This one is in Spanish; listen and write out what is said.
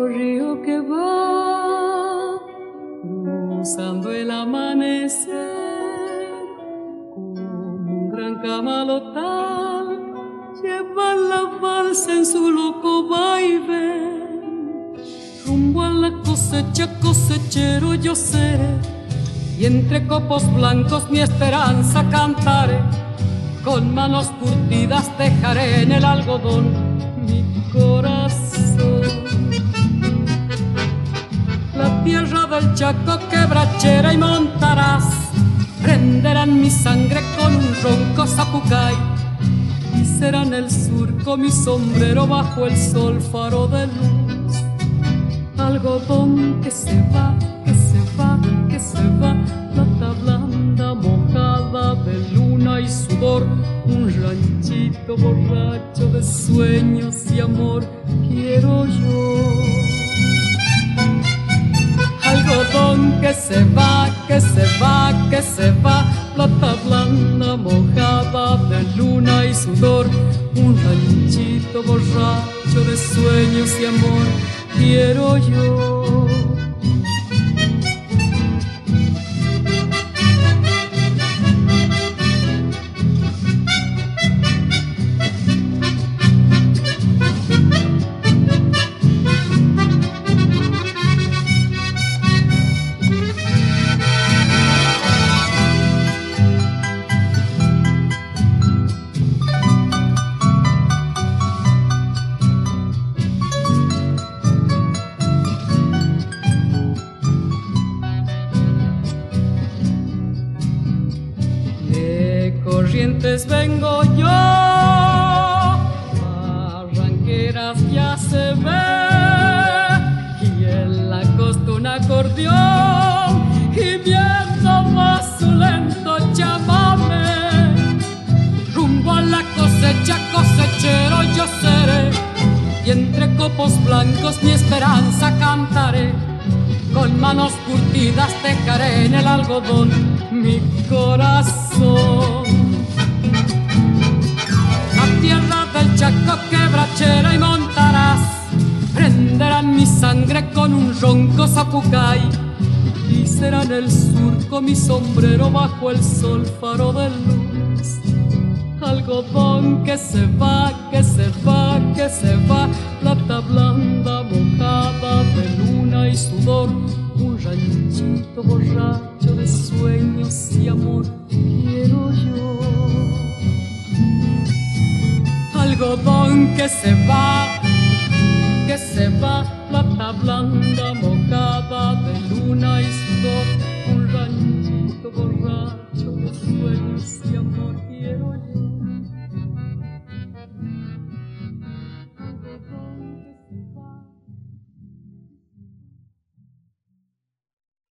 río que va cruzando el amanecer, como un gran camalotal, lleva la balsa en su loco vaivén. Rumbo a la cosecha, cosechero yo seré, y entre copos blancos mi esperanza cantaré. Con manos curtidas dejaré en el algodón mi corazón. La tierra del Chaco, quebrachera y montaraz, prenderán mi sangre con un ronco zapucay, y serán el surco mi sombrero bajo el sol, faro de luz. Algodón que se va, que se va, que se va, plata blanda mojada de luna y sudor, un ranchito borracho de sueños y amor quiero yo. Algodón que se va, que se va, que se va, plata blanda mojada de luna y sudor, un ranchito borracho de sueños y amor quiero yo. Corrientes vengo yo, Barranqueras ya se ve, y en la costa un acordeón, y viendo más su lento chamame. Rumbo a la cosecha, cosechero yo seré, y entre copos blancos mi esperanza cantaré. Con manos curtidas dejaré en el algodón mi corazón. La tierra del Chaco, quebrachera y montaraz, prenderán mi sangre con un ronco zapucay, y serán el surco mi sombrero bajo el sol, faro de luz. Algodón que se va, que se va, que se va, plata blanda mojada de luna y sudor, un ranchito borracho de sueños y amor quiero yo. Algodón que se va, plata blanda mojada de luna y sudor, un ranchito borracho